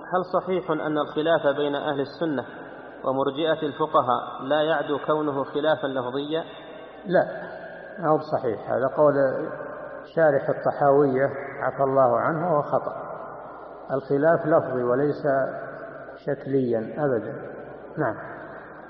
هل صحيح أن الخلاف بين أهل السنة ومرجئة الفقهاء لا يعدو كونه خلافا لفظيا؟ لا، ما هو صحيح. هذا قول شارح الطحاوية عفى الله عنه وهو خطأ. الخلاف لفظي وليس شكليا أبدا. نعم.